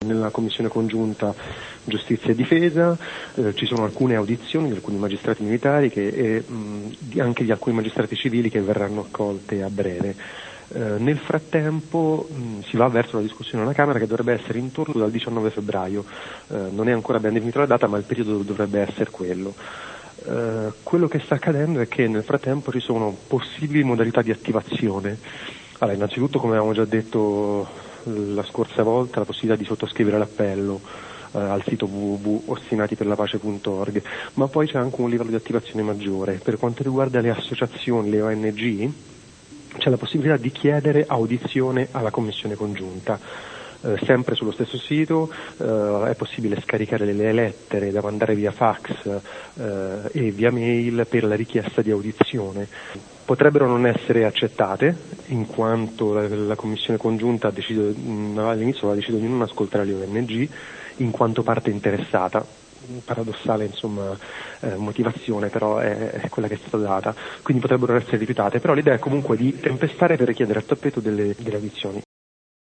Nella commissione congiunta giustizia e difesa ci sono alcune audizioni di alcuni magistrati militari e anche di alcuni magistrati civili che verranno accolte a breve. Nel frattempo si va verso la discussione alla Camera, che dovrebbe essere intorno dal 19 febbraio. Non è ancora ben definita la data, ma il periodo dovrebbe essere quello. Quello che sta accadendo è che nel frattempo ci sono possibili modalità di attivazione. Allora, innanzitutto, come avevamo già detto la scorsa volta, la possibilità di sottoscrivere l'appello al sito www.ostinatiperlapace.org, ma poi c'è anche un livello di attivazione maggiore. Per quanto riguarda le associazioni, le ONG, c'è la possibilità di chiedere audizione alla commissione congiunta. Sempre sullo stesso sito è possibile scaricare le lettere da mandare via fax e via mail per la richiesta di audizione. Potrebbero non essere accettate, in quanto la commissione congiunta all'inizio aveva deciso di non ascoltare le ONG in quanto parte interessata. Paradossale motivazione, però è quella che è stata data, quindi potrebbero essere rifiutate, però l'idea è comunque di tempestare per richiedere al tappeto delle audizioni.